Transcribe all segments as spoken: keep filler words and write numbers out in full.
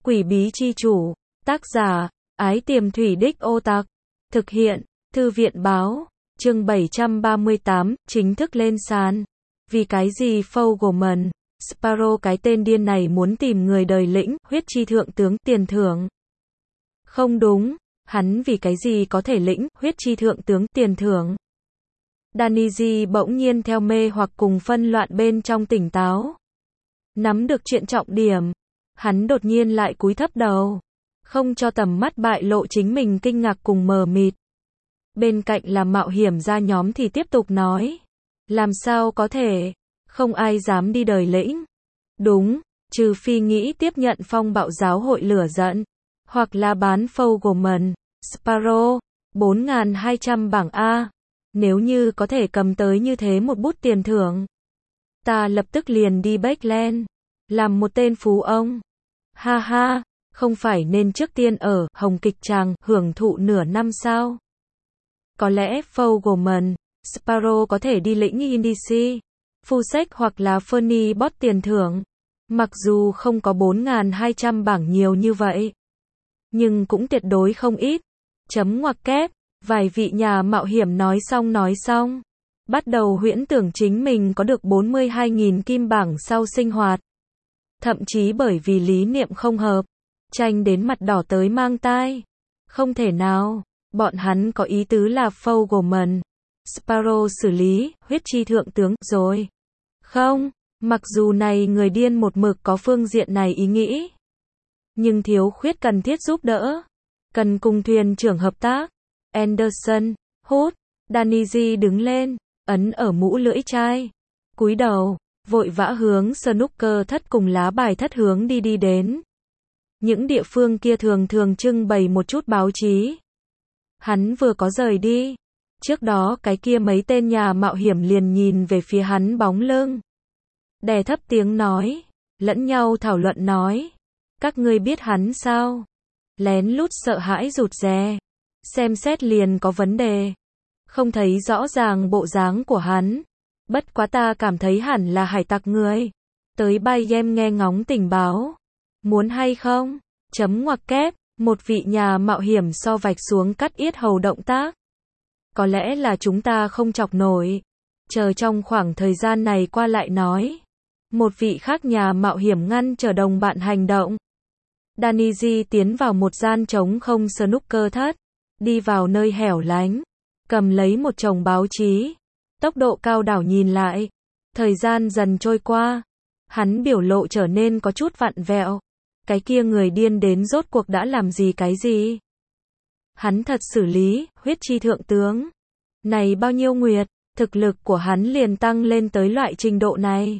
Quỷ bí chi chủ, tác giả, Ái Tiềm Thủy Đích Ô Tặc, thực hiện, Thư viện báo, chương bảy trăm ba mươi tám, chính thức lên sàn. Vì cái gì Fogelman, Sparrow cái tên điên này muốn tìm người đời lĩnh, huyết chi thượng tướng, tiền thưởng. Không đúng, hắn vì cái gì có thể lĩnh, huyết chi thượng tướng, tiền thưởng. Danny bỗng nhiên theo mê hoặc cùng phân loạn bên trong tỉnh táo. Nắm được chuyện trọng điểm, hắn đột nhiên lại cúi thấp đầu, không cho tầm mắt bại lộ chính mình kinh ngạc cùng mờ mịt. Bên cạnh là mạo hiểm gia nhóm thì tiếp tục nói, làm sao có thể, không ai dám đi đời lĩnh. Đúng, trừ phi nghĩ tiếp nhận phong bạo giáo hội lửa giận, hoặc là bán Fogelman, Sparrow, bốn nghìn hai trăm bảng A. Nếu như có thể cầm tới như thế một bút tiền thưởng, ta lập tức liền đi Backland, làm một tên phú ông. Ha ha, không phải nên trước tiên ở Hồng Kịch Tràng hưởng thụ nửa năm sao? Có lẽ Fogelman, Sparrow có thể đi lĩnh Indici, Fusek hoặc là Fernie Bot tiền thưởng. Mặc dù không có bốn nghìn hai trăm bảng nhiều như vậy, nhưng cũng tuyệt đối không ít. Chấm ngoặc kép, vài vị nhà mạo hiểm nói xong nói xong, bắt đầu huyễn tưởng chính mình có được bốn mươi hai nghìn kim bảng sau sinh hoạt. Thậm chí bởi vì lý niệm không hợp, tranh đến mặt đỏ tới mang tai. Không thể nào, bọn hắn có ý tứ là Fogelman, Sparrow xử lý, huyết chi thượng tướng, rồi. Không, mặc dù này người điên một mực có phương diện này ý nghĩ, nhưng thiếu khuyết cần thiết giúp đỡ, cần cùng thuyền trưởng hợp tác. Anderson, hút, Danny đứng lên, ấn ở mũ lưỡi chai, cúi đầu, vội vã hướng snooker thất cùng lá bài thất hướng đi đi đến. Những địa phương kia thường thường trưng bày một chút báo chí. Hắn vừa có rời đi, trước đó cái kia mấy tên nhà mạo hiểm liền nhìn về phía hắn bóng lưng, đè thấp tiếng nói, lẫn nhau thảo luận nói, các ngươi biết hắn sao? Lén lút sợ hãi rụt rè, xem xét liền có vấn đề, không thấy rõ ràng bộ dáng của hắn. Bất quá ta cảm thấy hẳn là hải tặc người, tới bay em nghe ngóng tình báo, muốn hay không? Chấm ngoặc kép, một vị nhà mạo hiểm so vạch xuống cắt yết hầu động tác. Có lẽ là chúng ta không chọc nổi, chờ trong khoảng thời gian này qua lại nói. Một vị khác nhà mạo hiểm ngăn chờ đồng bạn hành động. Danny tiến vào một gian trống không snooker thất, đi vào nơi hẻo lánh, cầm lấy một chồng báo chí, tốc độ cao đảo nhìn lại. Thời gian dần trôi qua, hắn biểu lộ trở nên có chút vặn vẹo. Cái kia người điên đến rốt cuộc đã làm gì cái gì? Hắn thật xử lý, huyết chi thượng tướng. Này bao nhiêu nguyệt, thực lực của hắn liền tăng lên tới loại trình độ này.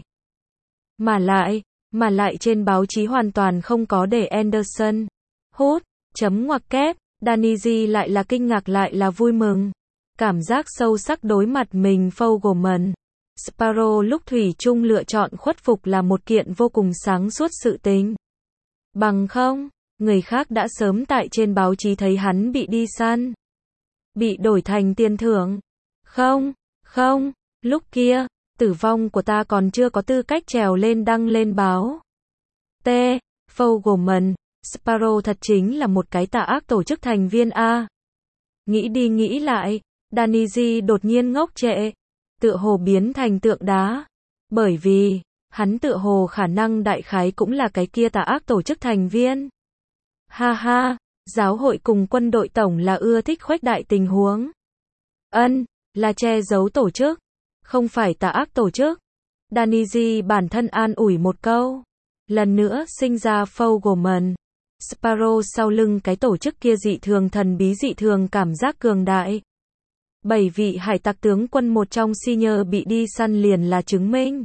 Mà lại, mà lại trên báo chí hoàn toàn không có để Anderson. Hút, chấm ngoặc kép, Danny lại là kinh ngạc lại là vui mừng. Cảm giác sâu sắc đối mặt mình Fogelman, Sparrow lúc thủy chung lựa chọn khuất phục là một kiện vô cùng sáng suốt sự tình. Bằng không, người khác đã sớm tại trên báo chí thấy hắn bị đi săn, bị đổi thành tiền thưởng. Không, không, lúc kia, tử vong của ta còn chưa có tư cách trèo lên đăng lên báo. T. Fogelman, Sparrow thật chính là một cái tà ác tổ chức thành viên A. Nghĩ đi nghĩ lại, Danny đột nhiên ngốc trệ, tựa hồ biến thành tượng đá. Bởi vì, hắn tựa hồ khả năng đại khái cũng là cái kia tà ác tổ chức thành viên. Ha ha, giáo hội cùng quân đội tổng là ưa thích khuếch đại tình huống. Ân, là che giấu tổ chức, không phải tà ác tổ chức. Danny bản thân an ủi một câu. Lần nữa sinh ra Fogelman, Sparrow sau lưng cái tổ chức kia dị thường thần bí dị thường cảm giác cường đại. Bảy vị hải tặc tướng quân một trong senior bị đi săn liền là chứng minh.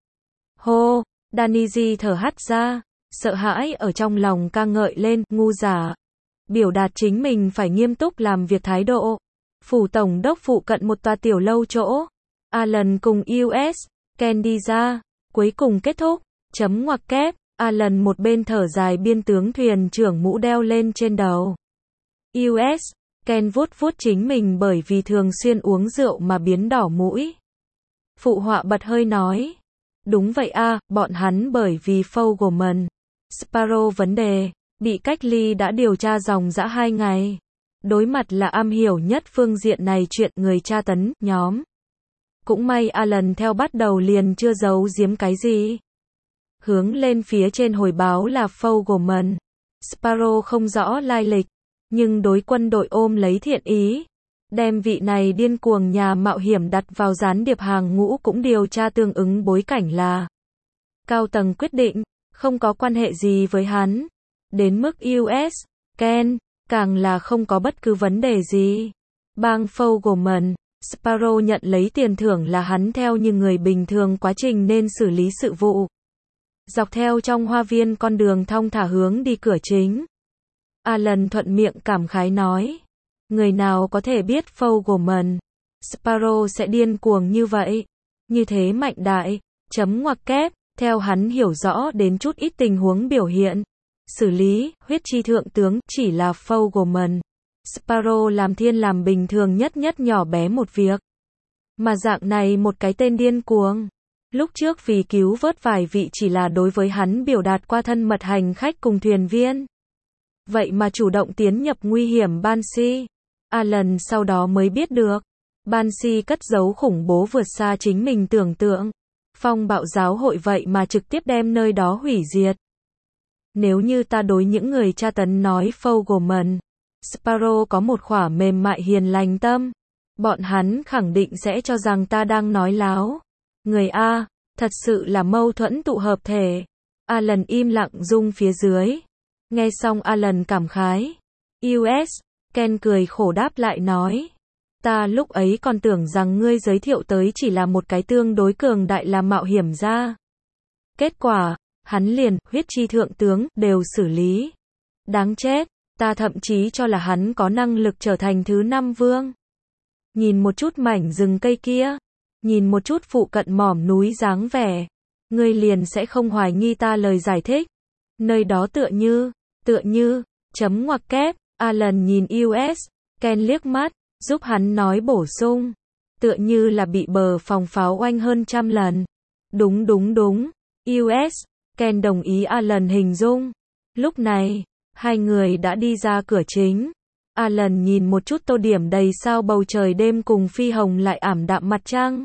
Hô, Danny thở hắt ra, sợ hãi ở trong lòng ca ngợi lên, ngu giả. Biểu đạt chính mình phải nghiêm túc làm việc thái độ. Phủ tổng đốc phụ cận một tòa tiểu lâu chỗ. Alan cùng u ét, Ken đi ra, cuối cùng kết thúc, chấm ngoặc kép, Alan một bên thở dài biên tướng thuyền trưởng mũ đeo lên trên đầu. u ét, Ken vuốt vuốt chính mình bởi vì thường xuyên uống rượu mà biến đỏ mũi. Phụ họa bật hơi nói. Đúng vậy a, bọn hắn bởi vì Fogelman, Sparrow vấn đề, Bị cách ly đã điều tra dòng dã hai ngày. Đối mặt là am hiểu nhất phương diện này chuyện người tra tấn, nhóm. Cũng may Alan theo bắt đầu liền chưa giấu giếm cái gì. Hướng lên phía trên hồi báo là Fogelman. Sparrow không rõ lai lịch, nhưng đối quân đội ôm lấy thiện ý. Đem vị này điên cuồng nhà mạo hiểm đặt vào gián điệp hàng ngũ cũng điều tra tương ứng bối cảnh là. Cao tầng quyết định, không có quan hệ gì với hắn. Đến mức u ét, Ken, càng là không có bất cứ vấn đề gì. Bang Fogelman, Sparrow nhận lấy tiền thưởng là hắn theo như người bình thường quá trình nên xử lý sự vụ. Dọc theo trong hoa viên con đường thong thả hướng đi cửa chính. Alan thuận miệng cảm khái nói. Người nào có thể biết Fogelman, Sparrow sẽ điên cuồng như vậy. Như thế mạnh đại, chấm ngoặc kép, theo hắn hiểu rõ đến chút ít tình huống biểu hiện. Xử lý, huyết chi thượng tướng, chỉ là Fogelman. Sparrow làm thiên làm bình thường nhất nhất nhỏ bé một việc. Mà dạng này một cái tên điên cuồng. Lúc trước vì cứu vớt vài vị chỉ là đối với hắn biểu đạt qua thân mật hành khách cùng thuyền viên. Vậy mà chủ động tiến nhập nguy hiểm Banshee. Alan sau đó mới biết được. Banshee cất giấu khủng bố vượt xa chính mình tưởng tượng. Phong bạo giáo hội vậy mà trực tiếp đem nơi đó hủy diệt. Nếu như ta đối những người tra tấn nói Fogelman, Sparrow có một khỏa mềm mại hiền lành tâm, bọn hắn khẳng định sẽ cho rằng ta đang nói láo. Người A, thật sự là mâu thuẫn tụ hợp thể. Alan im lặng rung phía dưới. Nghe xong Alan cảm khái. u ét, Ken cười khổ đáp lại nói. Ta lúc ấy còn tưởng rằng ngươi giới thiệu tới chỉ là một cái tương đối cường đại là mạo hiểm gia. Kết quả, hắn liền, huyết chi thượng tướng, đều xử lý. Đáng chết, ta thậm chí cho là hắn có năng lực trở thành thứ năm vương. Nhìn một chút mảnh rừng cây kia, nhìn một chút phụ cận mỏm núi dáng vẻ, ngươi liền sẽ không hoài nghi ta lời giải thích. Nơi đó tựa như, tựa như, chấm ngoặc kép, Alan nhìn u ét, Ken liếc mắt, giúp hắn nói bổ sung. Tựa như là bị bờ phòng pháo oanh hơn trăm lần. Đúng đúng đúng, u ét, Ken đồng ý Alan hình dung. Lúc này, hai người đã đi ra cửa chính. Alan nhìn một chút tô điểm đầy sao bầu trời đêm cùng phi hồng lại ảm đạm mặt trăng.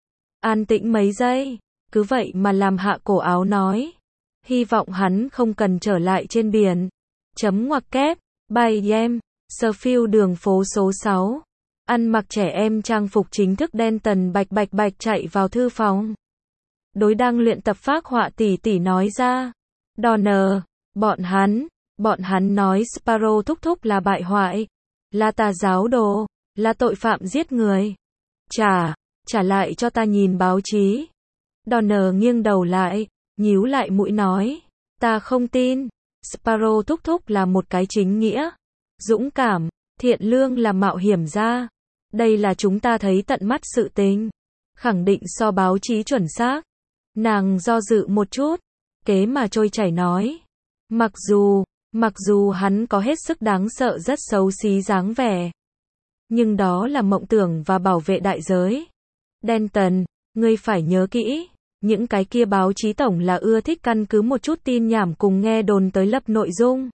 An tĩnh mấy giây, cứ vậy mà làm hạ cổ áo nói. Hy vọng hắn không cần trở lại trên biển. Chấm ngoặc kép, bay em, Surfield đường phố số sáu. Ăn mặc trẻ em trang phục chính thức đen tần bạch bạch bạch chạy vào thư phòng. Đối đang luyện tập phác họa tỷ tỷ nói ra. Donner, bọn hắn, bọn hắn nói Sparrow thúc thúc là bại hoại, là tà giáo đồ, là tội phạm giết người. Trả, trả lại cho ta nhìn báo chí. Donner nghiêng đầu lại, nhíu lại mũi nói. Ta không tin, Sparrow thúc thúc là một cái chính nghĩa, dũng cảm, thiện lương là mạo hiểm gia. Đây là chúng ta thấy tận mắt sự tình. Khẳng định so báo chí chuẩn xác. Nàng do dự một chút, kế mà trôi chảy nói. Mặc dù, mặc dù hắn có hết sức đáng sợ rất xấu xí dáng vẻ. Nhưng đó là mộng tưởng và bảo vệ đại giới. Denton, ngươi phải nhớ kỹ. Những cái kia báo chí tổng là ưa thích căn cứ một chút tin nhảm cùng nghe đồn tới lập nội dung.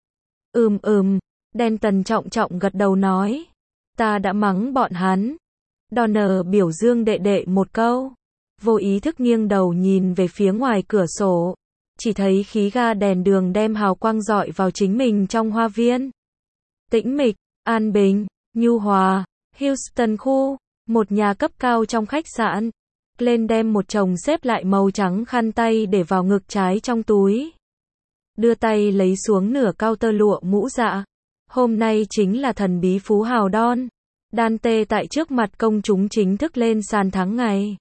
Ừm ừm, Denton trọng trọng gật đầu nói. Ta đã mắng bọn hắn. Donner biểu dương đệ đệ một câu. Vô ý thức nghiêng đầu nhìn về phía ngoài cửa sổ. Chỉ thấy khí ga đèn đường đem hào quang rọi vào chính mình trong hoa viên. Tĩnh mịch, an bình, nhu hòa, Houston khu, một nhà cấp cao trong khách sạn. Glenn đem một chồng xếp lại màu trắng khăn tay để vào ngực trái trong túi. Đưa tay lấy xuống nửa cao tơ lụa mũ dạ. Hôm nay chính là thần bí phú hào Don. Dante tại trước mặt công chúng chính thức lên sàn tháng ngày.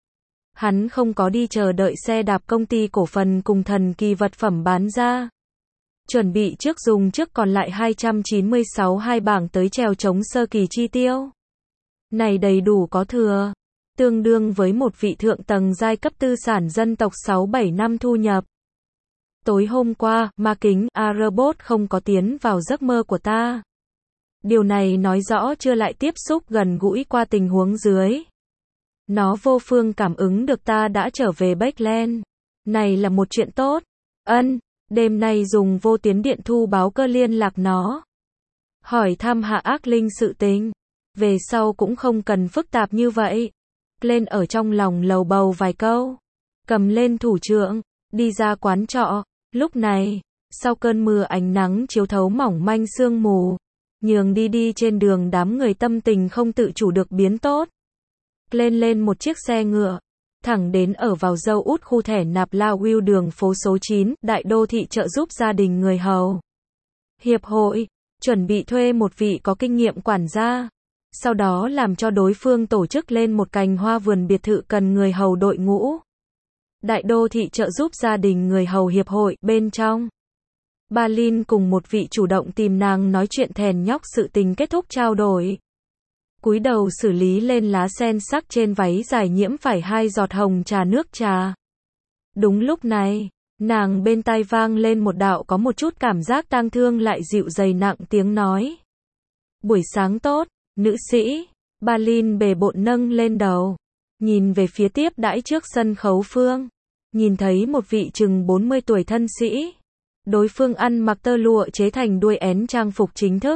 Hắn không có đi chờ đợi xe đạp công ty cổ phần cùng thần kỳ vật phẩm bán ra. Chuẩn bị trước dùng trước còn lại hai trăm chín mươi sáu hai bảng tới trèo chống sơ kỳ chi tiêu. Này đầy đủ có thừa. Tương đương với một vị thượng tầng giai cấp tư sản dân tộc sáu bảy năm thu nhập. Tối hôm qua, ma kính, A-robot không có tiến vào giấc mơ của ta. Điều này nói rõ chưa lại tiếp xúc gần gũi qua tình huống dưới. Nó vô phương cảm ứng được ta đã trở về Backland. Này là một chuyện tốt. Ân, Đêm nay dùng vô tuyến điện thu báo cơ liên lạc nó. Hỏi thăm Hạ Ác Linh sự tình. Về sau cũng không cần phức tạp như vậy. Lên ở trong lòng lầu bầu vài câu. Cầm lên thủ trượng, đi ra quán trọ. Lúc này, sau cơn mưa ánh nắng chiếu thấu mỏng manh sương mù, nhường đi đi trên đường đám người tâm tình không tự chủ được biến tốt. Lên lên một chiếc xe ngựa, thẳng đến ở vào dâu út khu thẻ nạp La Will đường phố số chín, đại đô thị trợ giúp gia đình người hầu. Hiệp hội, chuẩn bị thuê một vị có kinh nghiệm quản gia. Sau đó làm cho đối phương tổ chức lên một cành hoa vườn biệt thự cần người hầu đội ngũ. Đại đô thị trợ giúp gia đình người hầu hiệp hội, bên trong. Berlin cùng một vị chủ động tìm nàng nói chuyện thèn nhóc sự tình kết thúc trao đổi. Cúi đầu xử lý lên lá sen sắc trên váy dài nhiễm phải hai giọt hồng trà nước trà. Đúng lúc này, nàng bên tai vang lên một đạo có một chút cảm giác tang thương lại dịu dày nặng tiếng nói. Buổi sáng tốt, nữ sĩ. Berlin bề bộn nâng lên đầu, nhìn về phía tiếp đãi trước sân khấu phương. Nhìn thấy một vị chừng bốn mươi tuổi thân sĩ. Đối phương ăn mặc tơ lụa chế thành đuôi én trang phục chính thức.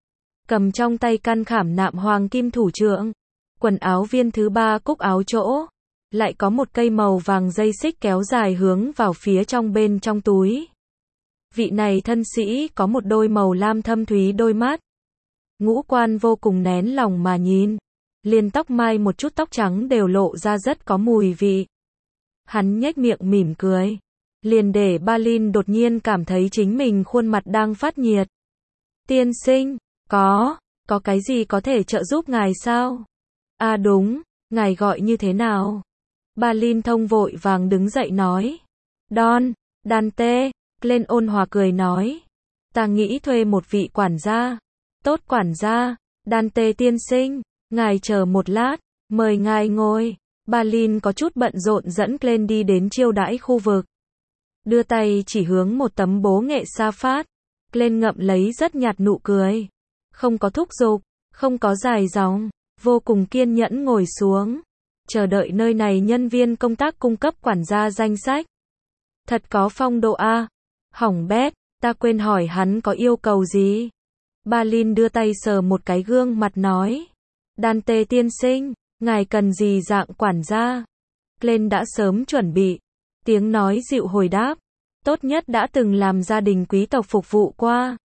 Cầm trong tay căn khảm nạm hoàng kim thủ trượng. Quần áo viên thứ ba cúc áo chỗ. Lại có một cây màu vàng dây xích kéo dài hướng vào phía trong bên trong túi. Vị này thân sĩ có một đôi màu lam thâm thúy đôi mắt. Ngũ quan vô cùng nén lòng mà nhìn. Liền tóc mai một chút tóc trắng đều lộ ra rất có mùi vị. Hắn nhếch miệng mỉm cười. Liền để Berlin đột nhiên cảm thấy chính mình khuôn mặt đang phát nhiệt. Tiên sinh, có, có cái gì có thể trợ giúp ngài sao? À đúng, ngài gọi như thế nào? Berlin thông vội vàng đứng dậy nói. Don, Dante, lên ôn hòa cười nói. Ta nghĩ thuê một vị quản gia. Tốt quản gia, Dante tiên sinh, ngài chờ một lát, mời ngài ngồi. Berlin có chút bận rộn dẫn Glenn đi đến chiêu đãi khu vực. Đưa tay chỉ hướng một tấm bố nghệ sa phát. Glenn ngậm lấy rất nhạt nụ cười. Không có thúc giục, không có dài dòng, vô cùng kiên nhẫn ngồi xuống. Chờ đợi nơi này nhân viên công tác cung cấp quản gia danh sách. Thật có phong độ a. Hỏng bét, ta quên hỏi hắn có yêu cầu gì. Berlin đưa tay sờ một cái gương mặt nói. Dante tiên sinh, ngài cần gì dạng quản gia? Glenn đã sớm chuẩn bị. Tiếng nói dịu hồi đáp. Tốt nhất đã từng làm gia đình quý tộc phục vụ qua.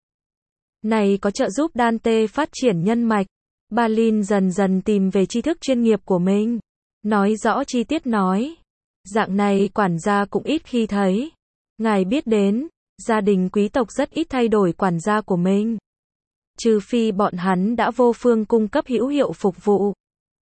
Này có trợ giúp Dante phát triển nhân mạch. Berlin dần dần tìm về tri thức chuyên nghiệp của mình. Nói rõ chi tiết nói. Dạng này quản gia cũng ít khi thấy. Ngài biết đến, gia đình quý tộc rất ít thay đổi quản gia của mình. Trừ phi bọn hắn đã vô phương cung cấp hữu hiệu phục vụ.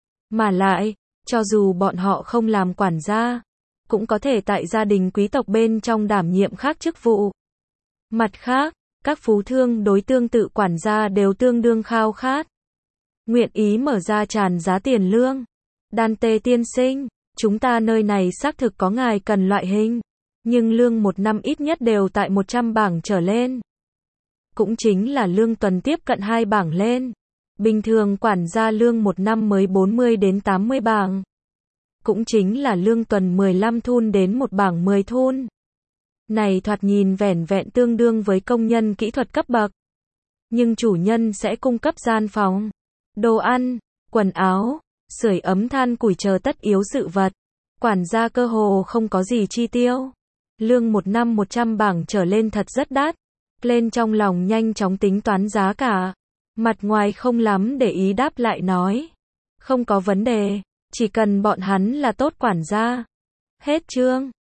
Mà lại, cho dù bọn họ không làm quản gia, cũng có thể tại gia đình quý tộc bên trong đảm nhiệm khác chức vụ. Mặt khác, các phú thương đối tương tự quản gia đều tương đương khao khát. Nguyện ý mở ra tràn giá tiền lương. Dante tiên sinh, chúng ta nơi này xác thực có ngài cần loại hình. Nhưng lương một năm ít nhất đều tại một trăm bảng trở lên. Cũng chính là lương tuần tiếp cận hai bảng lên. Bình thường quản gia lương một năm mới bốn mươi đến tám mươi bảng. Cũng chính là lương tuần mười lăm thun đến một bảng mười thun. Này thoạt nhìn vẻn vẹn tương đương với công nhân kỹ thuật cấp bậc. Nhưng chủ nhân sẽ cung cấp gian phòng, đồ ăn, quần áo, sưởi ấm than củi chờ tất yếu sự vật. Quản gia cơ hồ không có gì chi tiêu. Lương một năm một trăm bảng trở lên thật rất đắt. Lên trong lòng nhanh chóng tính toán giá cả. Mặt ngoài không lắm để ý đáp lại nói. Không có vấn đề. Chỉ cần bọn hắn là tốt quản gia. Hết chương.